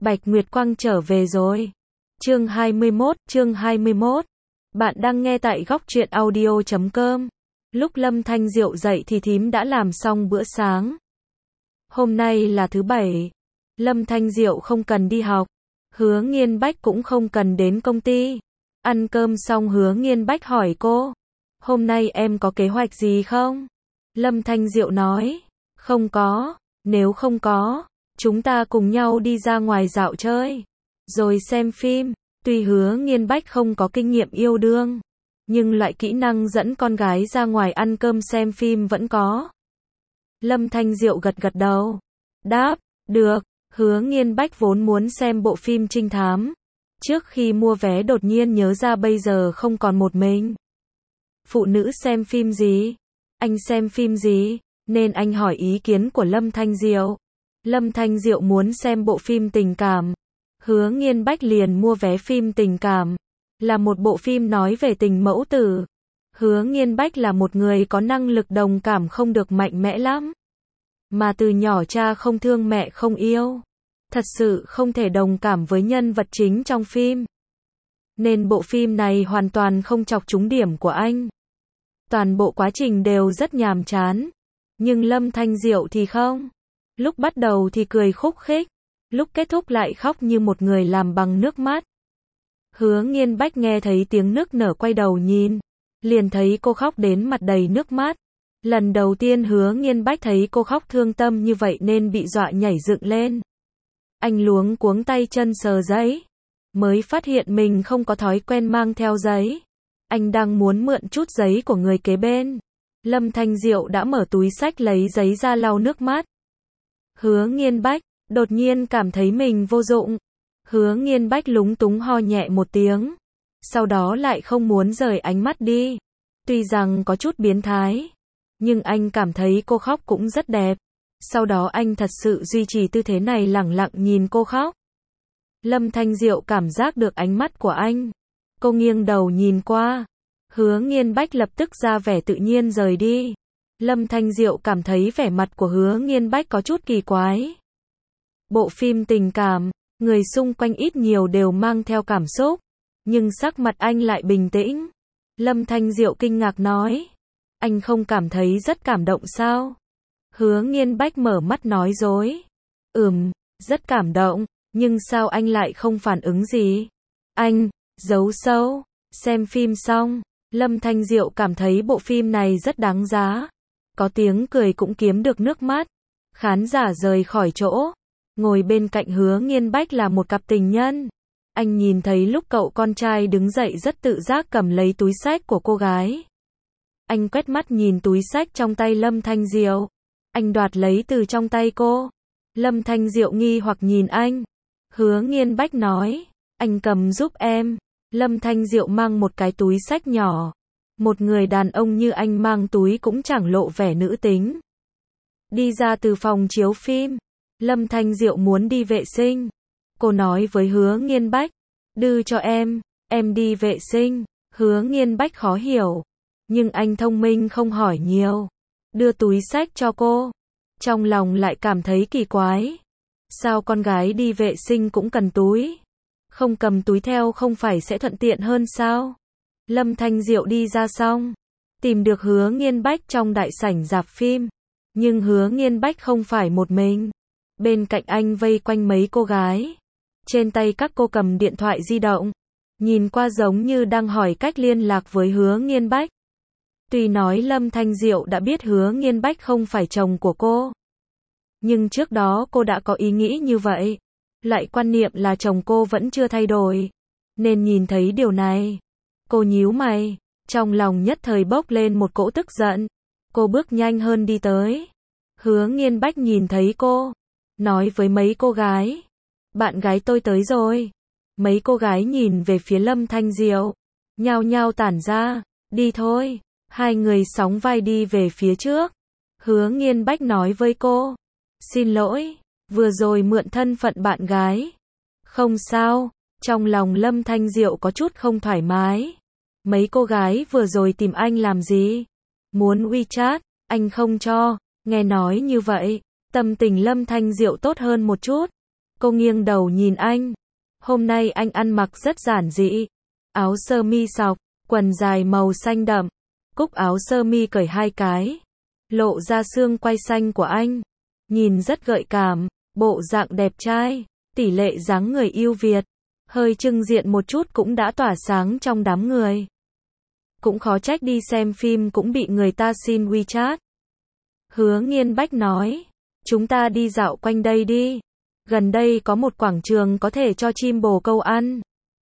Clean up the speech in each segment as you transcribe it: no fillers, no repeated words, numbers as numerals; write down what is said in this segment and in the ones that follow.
Bạch Nguyệt Quang trở về rồi. Chương 21. Bạn đang nghe tại góc truyện audio.com. Lúc Lâm Thanh Diệu dậy thì thím đã làm xong bữa sáng. Hôm nay là thứ Bảy. Lâm Thanh Diệu không cần đi học. Hứa Nghiên Bách cũng không cần đến công ty. Ăn cơm xong Hứa Nghiên Bách hỏi cô. Hôm nay em có kế hoạch gì không? Lâm Thanh Diệu nói. Không có. Nếu không có, chúng ta cùng nhau đi ra ngoài dạo chơi. Rồi xem phim. Tuy Hứa Nghiên Bách không có kinh nghiệm yêu đương, nhưng loại kỹ năng dẫn con gái ra ngoài ăn cơm xem phim vẫn có. Lâm Thanh Diệu gật gật đầu. Đáp, được. Hứa Nghiên Bách vốn muốn xem bộ phim trinh thám. Trước khi mua vé đột nhiên nhớ ra bây giờ không còn một mình. Phụ nữ xem phim gì? Anh xem phim gì? Nên anh hỏi ý kiến của Lâm Thanh Diệu. Lâm Thanh Diệu muốn xem bộ phim tình cảm. Hứa Nghiên Bách liền mua vé phim tình cảm. Là một bộ phim nói về tình mẫu tử. Hứa Nghiên Bách là một người có năng lực đồng cảm không được mạnh mẽ lắm. Mà từ nhỏ cha không thương mẹ không yêu. Thật sự không thể đồng cảm với nhân vật chính trong phim. Nên bộ phim này hoàn toàn không chọc trúng điểm của anh. Toàn bộ quá trình đều rất nhàm chán. Nhưng Lâm Thanh Diệu thì không. Lúc bắt đầu thì cười khúc khích. Lúc kết thúc lại khóc như một người làm bằng nước mắt. Hứa Nghiên Bách nghe thấy tiếng nức nở quay đầu nhìn. Liền thấy cô khóc đến mặt đầy nước mắt. Lần đầu tiên Hứa Nghiên Bách thấy cô khóc thương tâm như vậy nên bị dọa nhảy dựng lên. Anh luống cuống tay chân sờ giấy. Mới phát hiện mình không có thói quen mang theo giấy. Anh đang muốn mượn chút giấy của người kế bên. Lâm Thanh Diệu đã mở túi xách lấy giấy ra lau nước mắt. Hứa Nghiên Bách đột nhiên cảm thấy mình vô dụng. Hứa Nghiên Bách lúng túng ho nhẹ một tiếng. Sau đó lại không muốn rời ánh mắt đi. Tuy rằng có chút biến thái, nhưng anh cảm thấy cô khóc cũng rất đẹp. Sau đó anh thật sự duy trì tư thế này lẳng lặng nhìn cô khóc. Lâm Thanh Diệu cảm giác được ánh mắt của anh. Cô nghiêng đầu nhìn qua. Hứa Nghiên Bách lập tức ra vẻ tự nhiên rời đi. Lâm Thanh Diệu cảm thấy vẻ mặt của Hứa Nghiên Bách có chút kỳ quái. Bộ phim tình cảm, người xung quanh ít nhiều đều mang theo cảm xúc, nhưng sắc mặt anh lại bình tĩnh. Lâm Thanh Diệu kinh ngạc nói, anh không cảm thấy rất cảm động sao? Hứa Nghiên Bách mở mắt nói dối. Rất cảm động, nhưng sao anh lại không phản ứng gì? Anh giấu sâu. Xem phim xong, Lâm Thanh Diệu cảm thấy bộ phim này rất đáng giá. Có tiếng cười cũng kiếm được nước mắt. Khán giả rời khỏi chỗ. Ngồi bên cạnh Hứa Nghiên Bách là một cặp tình nhân. Anh nhìn thấy lúc cậu con trai đứng dậy rất tự giác cầm lấy túi xách của cô gái. Anh quét mắt nhìn túi xách trong tay Lâm Thanh Diệu. Anh đoạt lấy từ trong tay cô. Lâm Thanh Diệu nghi hoặc nhìn anh. Hứa Nghiên Bách nói, anh cầm giúp em. Lâm Thanh Diệu mang một cái túi xách nhỏ. Một người đàn ông như anh mang túi cũng chẳng lộ vẻ nữ tính. Đi ra từ phòng chiếu phim. Lâm Thanh Diệu muốn đi vệ sinh. Cô nói với Hứa Nghiên Bách, đưa cho em đi vệ sinh. Hứa Nghiên Bách khó hiểu. Nhưng anh thông minh không hỏi nhiều. Đưa túi xách cho cô. Trong lòng lại cảm thấy kỳ quái. Sao con gái đi vệ sinh cũng cần túi? Không cầm túi theo không phải sẽ thuận tiện hơn sao? Lâm Thanh Diệu đi ra xong, tìm được Hứa Nghiên Bách trong đại sảnh rạp phim. Nhưng Hứa Nghiên Bách không phải một mình. Bên cạnh anh vây quanh mấy cô gái. Trên tay các cô cầm điện thoại di động. Nhìn qua giống như đang hỏi cách liên lạc với Hứa Nghiên Bách. Tuy nói Lâm Thanh Diệu đã biết Hứa Nghiên Bách không phải chồng của cô. Nhưng trước đó cô đã có ý nghĩ như vậy. Lại quan niệm là chồng cô vẫn chưa thay đổi. Nên nhìn thấy điều này, cô nhíu mày. Trong lòng nhất thời bốc lên một cỗ tức giận. Cô bước nhanh hơn đi tới. Hứa Nghiên Bách nhìn thấy cô. Nói với mấy cô gái. Bạn gái tôi tới rồi. Mấy cô gái nhìn về phía Lâm Thanh Diệu. Nhao nhao tản ra. Đi thôi. Hai người sóng vai đi về phía trước. Hứa Nghiên Bách nói với cô. Xin lỗi. Vừa rồi mượn thân phận bạn gái. Không sao. Trong lòng Lâm Thanh Diệu có chút không thoải mái. Mấy cô gái vừa rồi tìm anh làm gì? Muốn WeChat, anh không cho. Nghe nói như vậy, tâm tình Lâm Thanh Diệu tốt hơn một chút. Cô nghiêng đầu nhìn anh. Hôm nay anh ăn mặc rất giản dị. Áo sơ mi sọc, quần dài màu xanh đậm. Cúc áo sơ mi cởi 2 cái. Lộ ra xương quai xanh của anh. Nhìn rất gợi cảm, bộ dạng đẹp trai, tỷ lệ dáng người ưu việt. Hơi trưng diện một chút cũng đã tỏa sáng trong đám người. Cũng khó trách đi xem phim cũng bị người ta xin WeChat. Hứa Nghiên Bách nói, chúng ta đi dạo quanh đây đi. Gần đây có một quảng trường có thể cho chim bồ câu ăn.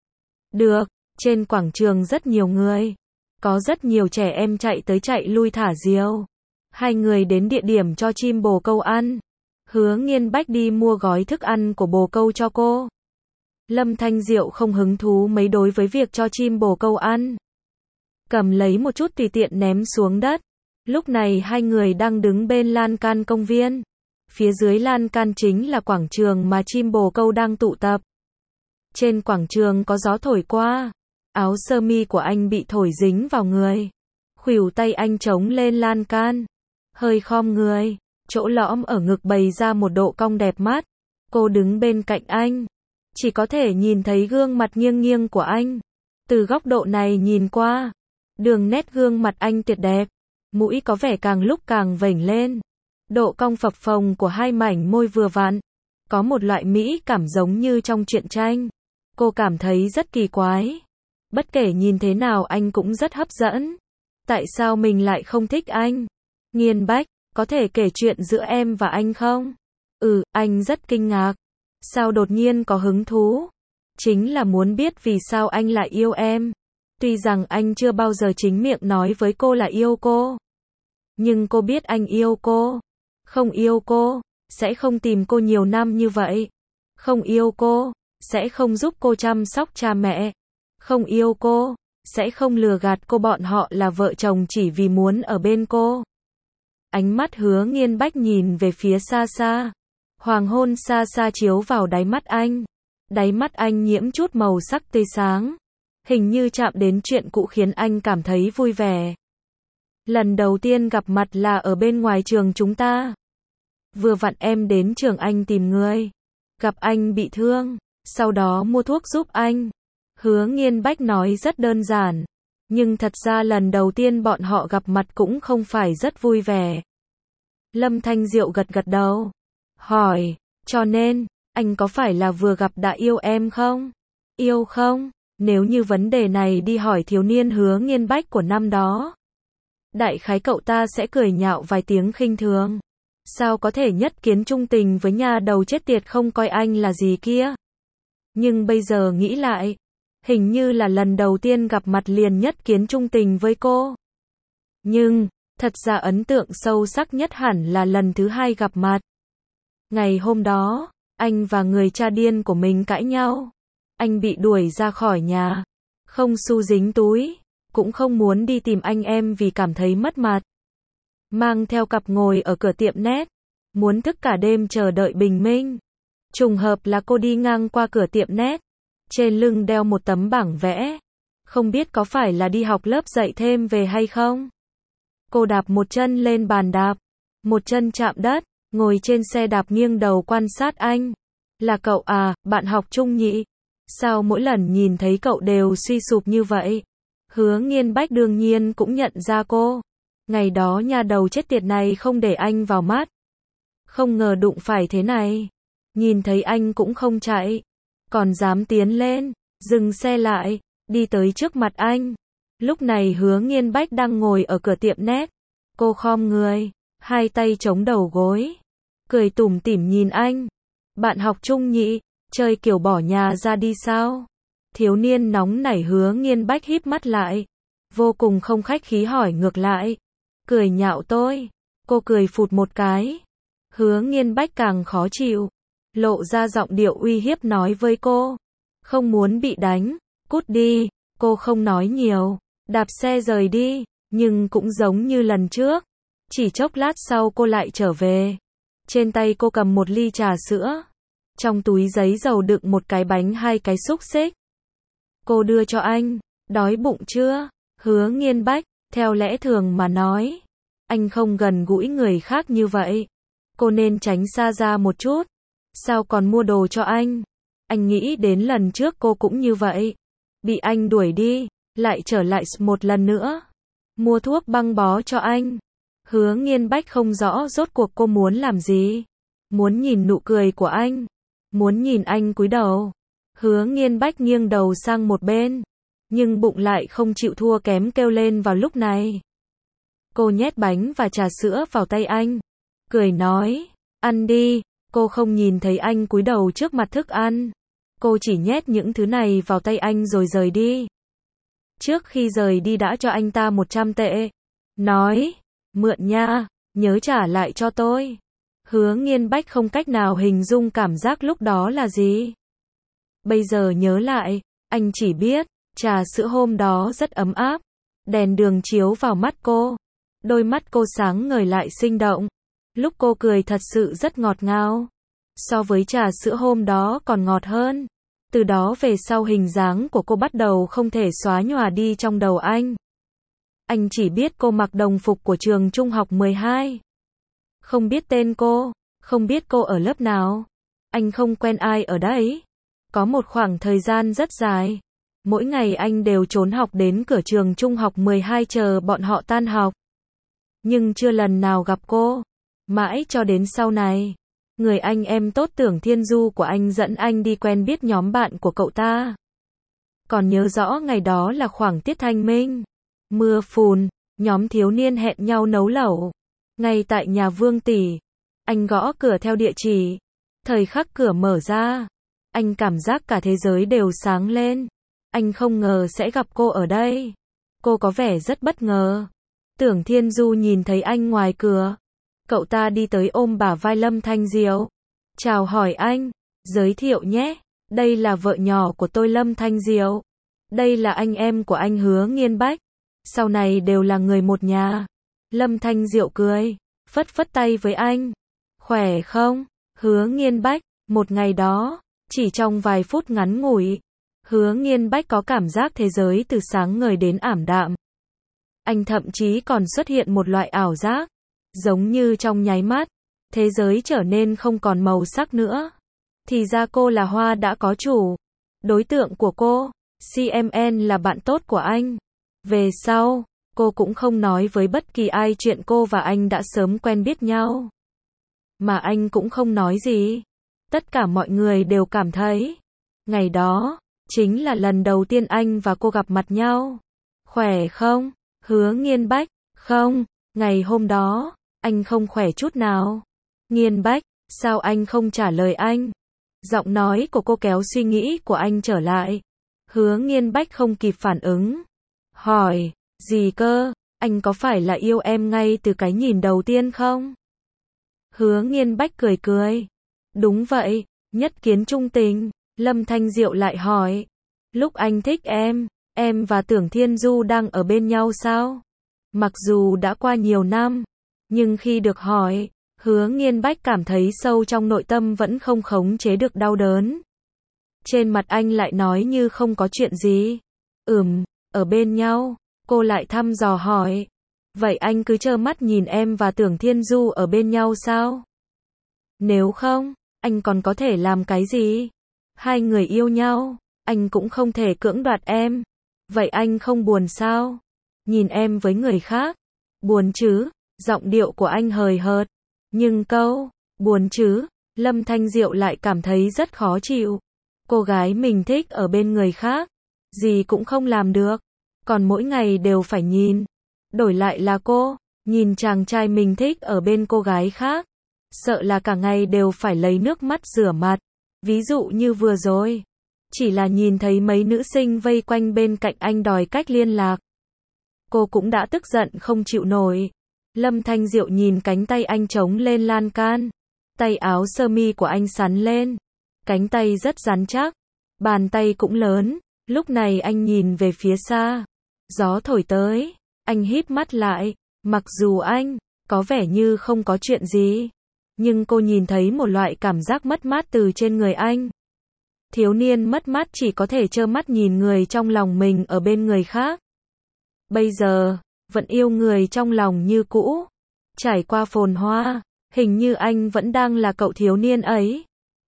Được, trên quảng trường rất nhiều người. Có rất nhiều trẻ em chạy tới chạy lui thả diều. Hai người đến địa điểm cho chim bồ câu ăn. Hứa Nghiên Bách đi mua gói thức ăn của bồ câu cho cô. Lâm Thanh Diệu không hứng thú mấy đối với việc cho chim bồ câu ăn. Cầm lấy một chút tùy tiện ném xuống đất. Lúc này hai người đang đứng bên lan can công viên. Phía dưới lan can chính là quảng trường mà chim bồ câu đang tụ tập. Trên quảng trường có gió thổi qua. Áo sơ mi của anh bị thổi dính vào người. Khuỷu tay anh chống lên lan can. Hơi khom người. Chỗ lõm ở ngực bày ra một độ cong đẹp mắt. Cô đứng bên cạnh anh. Chỉ có thể nhìn thấy gương mặt nghiêng nghiêng của anh. Từ góc độ này nhìn qua. Đường nét gương mặt anh tuyệt đẹp. Mũi có vẻ càng lúc càng vểnh lên. Độ cong phập phồng của hai mảnh môi vừa vặn. Có một loại mỹ cảm giống như trong truyện tranh. Cô cảm thấy rất kỳ quái. Bất kể nhìn thế nào anh cũng rất hấp dẫn. Tại sao mình lại không thích anh? Nghiên Bách, có thể kể chuyện giữa em và anh không? Anh rất kinh ngạc. Sao đột nhiên có hứng thú? Chính là muốn biết vì sao anh lại yêu em. Tuy rằng anh chưa bao giờ chính miệng nói với cô là yêu cô. Nhưng cô biết anh yêu cô. Không yêu cô, sẽ không tìm cô nhiều năm như vậy. Không yêu cô, sẽ không giúp cô chăm sóc cha mẹ. Không yêu cô, sẽ không lừa gạt cô bọn họ là vợ chồng chỉ vì muốn ở bên cô. Ánh mắt Hứa Nghiên Bách nhìn về phía xa xa. Hoàng hôn xa xa chiếu vào đáy mắt anh. Đáy mắt anh nhiễm chút màu sắc tươi sáng. Hình như chạm đến chuyện cũ khiến anh cảm thấy vui vẻ. Lần đầu tiên gặp mặt là ở bên ngoài trường chúng ta. Vừa vặn em đến trường anh tìm người. Gặp anh bị thương, sau đó mua thuốc giúp anh. Hứa Nghiên Bách nói rất đơn giản. Nhưng thật ra lần đầu tiên bọn họ gặp mặt cũng không phải rất vui vẻ. Lâm Thanh Diệu gật gật đầu. Hỏi, cho nên, anh có phải là vừa gặp đã yêu em không? Yêu không? Nếu như vấn đề này đi hỏi thiếu niên Hứa Nghiên Bách của năm đó. Đại khái cậu ta sẽ cười nhạo vài tiếng khinh thường. Sao có thể nhất kiến trung tình với nhà đầu chết tiệt không coi anh là gì kia? Nhưng bây giờ nghĩ lại, hình như là lần đầu tiên gặp mặt liền nhất kiến trung tình với cô. Nhưng, thật ra ấn tượng sâu sắc nhất hẳn là lần thứ hai gặp mặt. Ngày hôm đó, anh và người cha điên của mình cãi nhau. Anh bị đuổi ra khỏi nhà. Không xu dính túi. Cũng không muốn đi tìm anh em vì cảm thấy mất mặt. Mang theo cặp ngồi ở cửa tiệm net. Muốn thức cả đêm chờ đợi bình minh. Trùng hợp là cô đi ngang qua cửa tiệm net. Trên lưng đeo một tấm bảng vẽ. Không biết có phải là đi học lớp dạy thêm về hay không? Cô đạp một chân lên bàn đạp. Một chân chạm đất. Ngồi trên xe đạp nghiêng đầu quan sát anh. Là cậu à, bạn học chung nhỉ? Sao mỗi lần nhìn thấy cậu đều suy sụp như vậy? Hứa Nghiên Bách đương nhiên cũng nhận ra cô. Ngày đó nhà đầu chết tiệt này không để anh vào mắt. Không ngờ đụng phải thế này. Nhìn thấy anh cũng không chạy. Còn dám tiến lên, dừng xe lại, đi tới trước mặt anh. Lúc này Hứa Nghiên Bách đang ngồi ở cửa tiệm net. Cô khom người, hai tay chống đầu gối. Cười tủm tỉm nhìn anh. Bạn học chung nhỉ, chơi kiểu bỏ nhà ra đi sao? Thiếu niên nóng nảy Hứa Nghiên Bách híp mắt lại. Vô cùng không khách khí hỏi ngược lại. Cười nhạo tôi. Cô cười phụt một cái. Hứa Nghiên Bách càng khó chịu. Lộ ra giọng điệu uy hiếp nói với cô. Không muốn bị đánh, cút đi. Cô không nói nhiều. Đạp xe rời đi. Nhưng cũng giống như lần trước. Chỉ chốc lát sau cô lại trở về. Trên tay cô cầm một ly trà sữa. Trong túi giấy dầu đựng một cái bánh 2 cái xúc xích. Cô đưa cho anh. Đói bụng chưa? Hứa Nghiên Bách, theo lẽ thường mà nói. Anh không gần gũi người khác như vậy. Cô nên tránh xa ra một chút. Sao còn mua đồ cho anh? Anh nghĩ đến lần trước cô cũng như vậy. Bị anh đuổi đi, lại trở lại một lần nữa. Mua thuốc băng bó cho anh. Hứa Nghiên Bách không rõ rốt cuộc cô muốn làm gì. Muốn nhìn nụ cười của anh. Muốn nhìn anh cúi đầu. Hứa Nghiên Bách nghiêng đầu sang một bên. Nhưng bụng lại không chịu thua kém kêu lên vào lúc này. Cô nhét bánh và trà sữa vào tay anh. Cười nói, ăn đi. Cô không nhìn thấy anh cúi đầu trước mặt thức ăn. Cô chỉ nhét những thứ này vào tay anh rồi rời đi. Trước khi rời đi đã cho anh ta 100 tệ. Nói, mượn nha, nhớ trả lại cho tôi. Hứa Nghiên Bách không cách nào hình dung cảm giác lúc đó là gì. Bây giờ nhớ lại, anh chỉ biết, trà sữa hôm đó rất ấm áp. Đèn đường chiếu vào mắt cô. Đôi mắt cô sáng ngời lại sinh động. Lúc cô cười thật sự rất ngọt ngào. So với trà sữa hôm đó còn ngọt hơn. Từ đó về sau hình dáng của cô bắt đầu không thể xóa nhòa đi trong đầu anh. Anh chỉ biết cô mặc đồng phục của trường trung học 12. Không biết tên cô, không biết cô ở lớp nào. Anh không quen ai ở đấy. Có một khoảng thời gian rất dài. Mỗi ngày anh đều trốn học đến cửa trường trung học 12 chờ bọn họ tan học. Nhưng chưa lần nào gặp cô. Mãi cho đến sau này. Người anh em tốt Tưởng Thiên Du của anh dẫn anh đi quen biết nhóm bạn của cậu ta. Còn nhớ rõ ngày đó là khoảng tiết thanh minh. Mưa phùn, nhóm thiếu niên hẹn nhau nấu lẩu. Ngay tại nhà Vương tỷ. Anh gõ cửa theo địa chỉ. Thời khắc cửa mở ra. Anh cảm giác cả thế giới đều sáng lên. Anh không ngờ sẽ gặp cô ở đây. Cô có vẻ rất bất ngờ. Tưởng Thiên Du nhìn thấy anh ngoài cửa. Cậu ta đi tới ôm bả vai Lâm Thanh Diệu. Chào hỏi anh, giới thiệu nhé. Đây là vợ nhỏ của tôi Lâm Thanh Diệu. Đây là anh em của anh Hứa Nghiên Bách. Sau này đều là người một nhà. Lâm Thanh Diệu cười, phất phất tay với anh. Khỏe không? Hứa Nghiên Bách, một ngày đó, chỉ trong vài phút ngắn ngủi. Hứa Nghiên Bách có cảm giác thế giới từ sáng ngời đến ảm đạm. Anh thậm chí còn xuất hiện một loại ảo giác. Giống như trong nháy mắt, thế giới trở nên không còn màu sắc nữa. Thì ra cô là hoa đã có chủ. Đối tượng của cô, CMN là bạn tốt của anh. Về sau, cô cũng không nói với bất kỳ ai chuyện cô và anh đã sớm quen biết nhau. Mà anh cũng không nói gì. Tất cả mọi người đều cảm thấy, ngày đó, chính là lần đầu tiên anh và cô gặp mặt nhau. Khỏe không? Hứa Nghiên Bách, không, ngày hôm đó, anh không khỏe chút nào. Nghiên Bách, sao anh không trả lời anh? Giọng nói của cô kéo suy nghĩ của anh trở lại. Hứa Nghiên Bách không kịp phản ứng. Hỏi, gì cơ, anh có phải là yêu em ngay từ cái nhìn đầu tiên không? Hứa Nghiên Bách cười cười. Đúng vậy, nhất kiến trung tình. Lâm Thanh Diệu lại hỏi. Lúc anh thích em và Tưởng Thiên Du đang ở bên nhau sao? Mặc dù đã qua nhiều năm, nhưng khi được hỏi, Hứa Nghiên Bách cảm thấy sâu trong nội tâm vẫn không khống chế được đau đớn. Trên mặt anh lại nói như không có chuyện gì. Ở bên nhau. Cô lại thăm dò hỏi. Vậy anh cứ trơ mắt nhìn em và Tưởng Thiên Du ở bên nhau sao? Nếu không, anh còn có thể làm cái gì? Hai người yêu nhau, anh cũng không thể cưỡng đoạt em. Vậy anh không buồn sao? Nhìn em với người khác. Buồn chứ? Giọng điệu của anh hời hợt. Nhưng câu, buồn chứ, Lâm Thanh Diệu lại cảm thấy rất khó chịu. Cô gái mình thích ở bên người khác, gì cũng không làm được. Còn mỗi ngày đều phải nhìn. Đổi lại là cô, nhìn chàng trai mình thích ở bên cô gái khác. Sợ là cả ngày đều phải lấy nước mắt rửa mặt. Ví dụ như vừa rồi, chỉ là nhìn thấy mấy nữ sinh vây quanh bên cạnh anh đòi cách liên lạc. Cô cũng đã tức giận không chịu nổi. Lâm Thanh Diệu nhìn cánh tay anh chống lên lan can. Tay áo sơ mi của anh sắn lên. Cánh tay rất rắn chắc. Bàn tay cũng lớn. Lúc này anh nhìn về phía xa. Gió thổi tới. Anh híp mắt lại. Mặc dù anh có vẻ như không có chuyện gì, nhưng cô nhìn thấy một loại cảm giác mất mát từ trên người anh. Thiếu niên mất mát chỉ có thể trơ mắt nhìn người trong lòng mình ở bên người khác. Bây giờ, vẫn yêu người trong lòng như cũ. Trải qua phồn hoa, hình như anh vẫn đang là cậu thiếu niên ấy.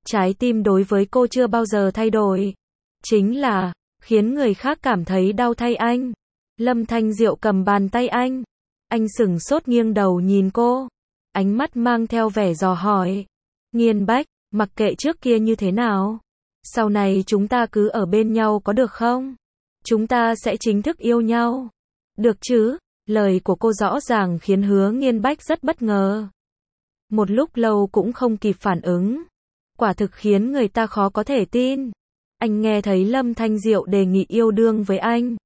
Trái tim đối với cô chưa bao giờ thay đổi. Chính là, khiến người khác cảm thấy đau thay anh. Lâm Thanh Diệu cầm bàn tay anh. Anh sửng sốt nghiêng đầu nhìn cô. Ánh mắt mang theo vẻ dò hỏi. Nghiên Bách, mặc kệ trước kia như thế nào. Sau này chúng ta cứ ở bên nhau có được không? Chúng ta sẽ chính thức yêu nhau. Được chứ? Lời của cô rõ ràng khiến Hứa Nghiên Bách rất bất ngờ. Một lúc lâu cũng không kịp phản ứng. Quả thực khiến người ta khó có thể tin. Anh nghe thấy Lâm Thanh Diệu đề nghị yêu đương với anh.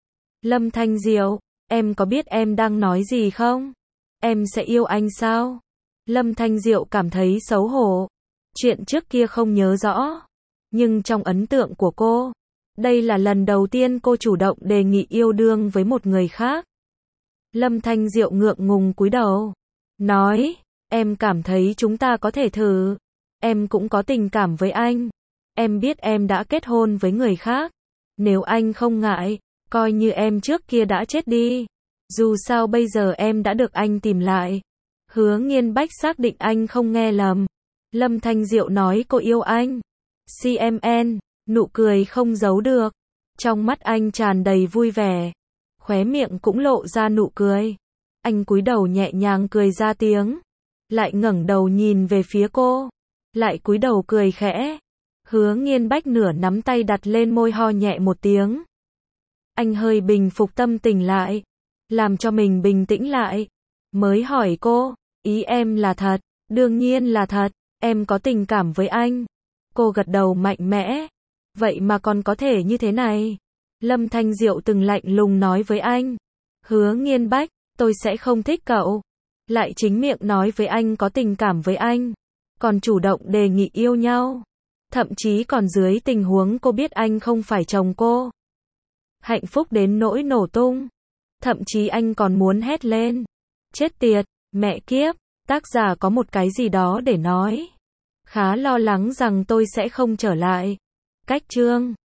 Lâm Thanh Diệu, em có biết em đang nói gì không? Em sẽ yêu anh sao? Lâm Thanh Diệu cảm thấy xấu hổ. Chuyện trước kia không nhớ rõ. Nhưng trong ấn tượng của cô, đây là lần đầu tiên cô chủ động đề nghị yêu đương với một người khác. Lâm Thanh Diệu ngượng ngùng cúi đầu. Nói, em cảm thấy chúng ta có thể thử. Em cũng có tình cảm với anh. Em biết em đã kết hôn với người khác. Nếu anh không ngại, coi như em trước kia đã chết đi. Dù sao bây giờ em đã được anh tìm lại. Hứa Nghiên Bách xác định anh không nghe lầm. Lâm Thanh Diệu nói cô yêu anh. CMN, nụ cười không giấu được. Trong mắt anh tràn đầy vui vẻ. Khóe miệng cũng lộ ra nụ cười. Anh cúi đầu nhẹ nhàng cười ra tiếng. Lại ngẩng đầu nhìn về phía cô. Lại cúi đầu cười khẽ. Hứa Nghiên Bách nửa nắm tay đặt lên môi ho nhẹ một tiếng. Anh hơi bình phục tâm tình lại. Làm cho mình bình tĩnh lại. Mới hỏi cô, ý em là thật, đương nhiên là thật, em có tình cảm với anh. Cô gật đầu mạnh mẽ. Vậy mà còn có thể như thế này. Lâm Thanh Diệu từng lạnh lùng nói với anh. Hứa Nghiên Bách, tôi sẽ không thích cậu. Lại chính miệng nói với anh có tình cảm với anh. Còn chủ động đề nghị yêu nhau. Thậm chí còn dưới tình huống cô biết anh không phải chồng cô. Hạnh phúc đến nỗi nổ tung. Thậm chí anh còn muốn hét lên. Chết tiệt, mẹ kiếp, tác giả có một cái gì đó để nói. Khá lo lắng rằng tôi sẽ không trở lại. Cách chương